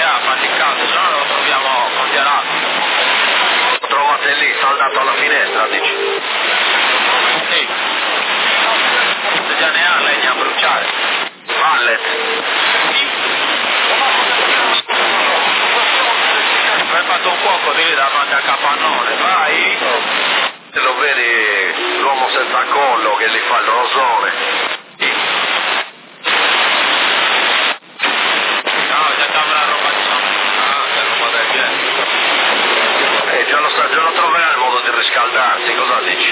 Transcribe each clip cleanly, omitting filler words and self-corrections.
faticato, se no lo troviamo congelato. Lo trovate lì, saldato alla finestra, dici? Sì. Se già ne ha legna a bruciare. Mallet. Mi hai fatto un fuoco di lì davanti al capannone, vai! Se lo vedi l'uomo senza collo che gli fa il rosone. No, già c'è una roba di che roba del genere. Già lo troverà il modo di riscaldarsi, cosa dici?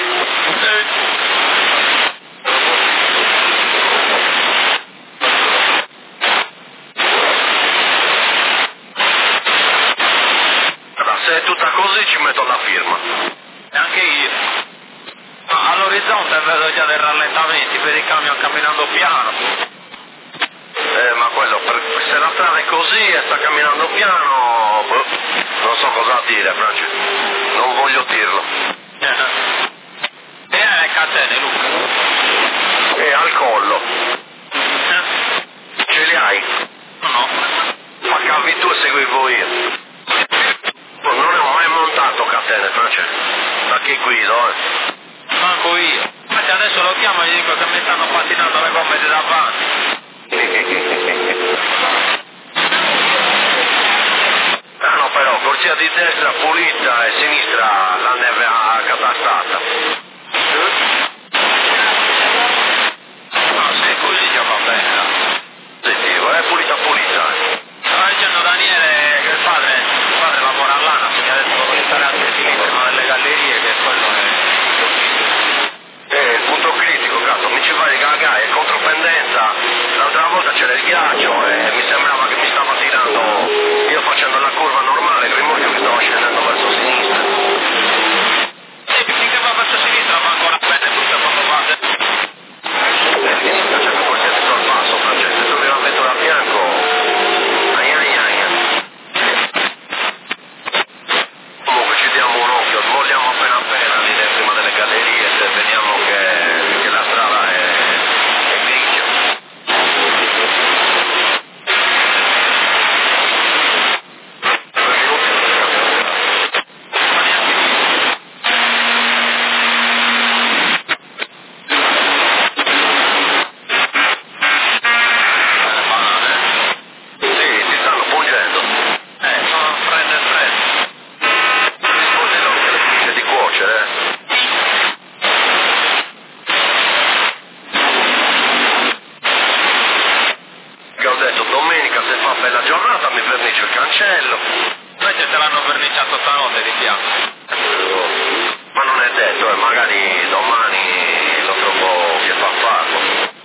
Se è tutta così ci metto la firma. E anche io. Ma all'orizzonte vedo già dei rallentamenti, vedi i camion camminando piano. Ma quello, se la strada è così e sta camminando piano, non so cosa dire, Francesco. Non voglio dirlo. E le catene, Luca? E al collo. Ce li hai? No. Ma cavi tu e seguivo io. Non ne ho mai montato catene, Francesco. Da chi guido, Manco io. Infatti adesso lo chiamo e gli dico che mi stanno pattinando le gomme di davanti. Ah no, però, corsia di destra pulita e sinistra la neve accatastata. No, se così già va bene. Positivo, è pulita. Stava dicendo Daniele che il padre lavora all'ANA, mi ha detto che stare altri sinistri, ma nelle gallerie, che quello è... Il punto critico, cazzo, mi ci vai gaga, è contropendenza. L'altra volta c'era il ghiaccio e mi sembrava che mi stava tirando, io facendo la curva normale, il rimorchio mi stava scendendo verso sinistra. Sì, finché va verso sinistra va ancora bene, tutto quando va. E sinistra c'è più corsia di sorpasso, Francesco, se trovi una vettura a fianco, aia. Comunque ci diamo un occhio, smogliamo appena lì prima delle gallerie se vediamo che la strada è grigia. Sì, si stanno pungendo. Sono fredde. Scusi, non che le finisce di cuocere, Che ho detto, domenica se fa bella giornata mi vernicio il cancello. Invece te l'hanno verniciato stanotte di fianco. Ma non è detto, magari domani lo trovo che fa farlo.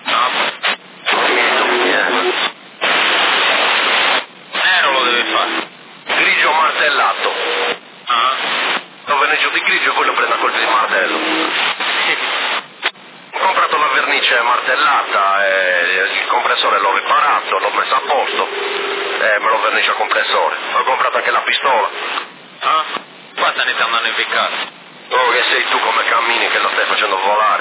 Nero lo devi fare. Grigio martellato. Ah? Lo vernicio di grigio e poi lo prendo a colpi di martello. Ho comprato la vernice martellata, il compressore l'ho riparato, l'ho messo a posto e me lo vernicio a compressore. Ho comprato anche la pistola. Ah? Qua sta iniziando a nevicare. Oh, che sei tu come cammini che lo stai facendo volare.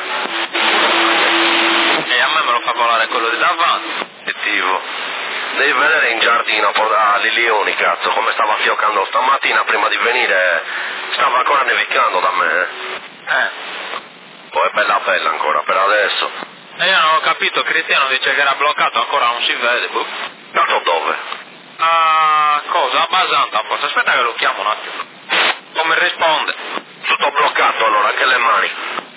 E a me me lo fa volare quello di davanti. Effettivo. Devi vedere in giardino a Lilioni, cazzo, come stava fioccando stamattina prima di venire. Stava ancora nevicando da me. Poi è bella ancora per adesso. E io non ho capito, Cristiano dice che era bloccato, ancora non si vede. Boh. Dato dove? Ah, cosa? A Basanta forse. Aspetta che lo chiamo un attimo. Come risponde? Tutto bloccato allora, anche le mani.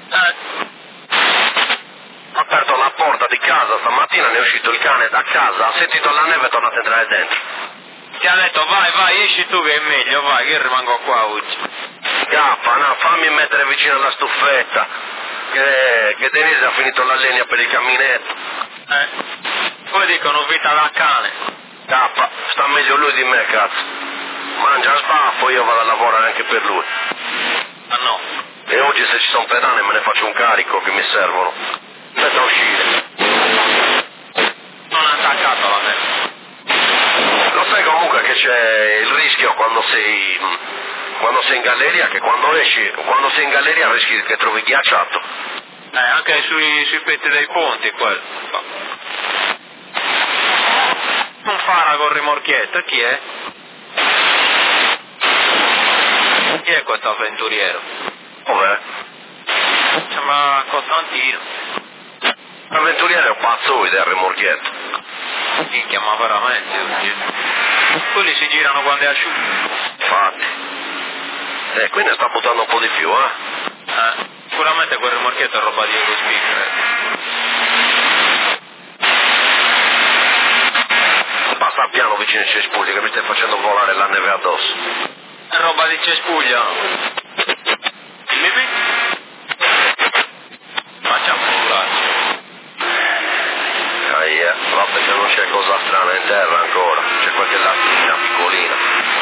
Ho aperto la porta di casa, stamattina ne è uscito il cane da casa, ha sentito la neve e è tornato a entrare dentro. Ti ha detto vai, esci tu che è meglio, vai, che io rimango qua oggi. Gaffa, no, fammi mettere vicino alla stufetta, che Denise ha finito la legna per il caminetto. Poi dicono vita da cane. Gaffa, sta meglio lui di me, cazzo. Mangia sbaffo, io vado a lavorare anche per lui. Ah no. E oggi se ci sono pedane me ne faccio un carico che mi servono. Aspetta a uscire. Non ha attaccato la neve. Lo sai comunque che c'è il rischio quando sei in galleria, che quando sei in galleria rischi che trovi ghiacciato. Anche sui petti dei ponti quello. Un fara col rimorchietto, chi è? chi è questo avventuriero? Dov'è? Sembra Costantino. L'avventuriero è un pazzo del remorchietto. Minchia, ma veramente. Quelli si girano quando è asciutto. Infatti. Qui ne sta buttando un po' di più, Sicuramente quel remorchietto è roba di Eurospin. Passa piano vicino ai cespugli che mi stai facendo volare la neve addosso. È roba di cespuglia. Facciamo volare. Vabbè che non c'è cosa strana in terra ancora, c'è qualche lattina piccolina.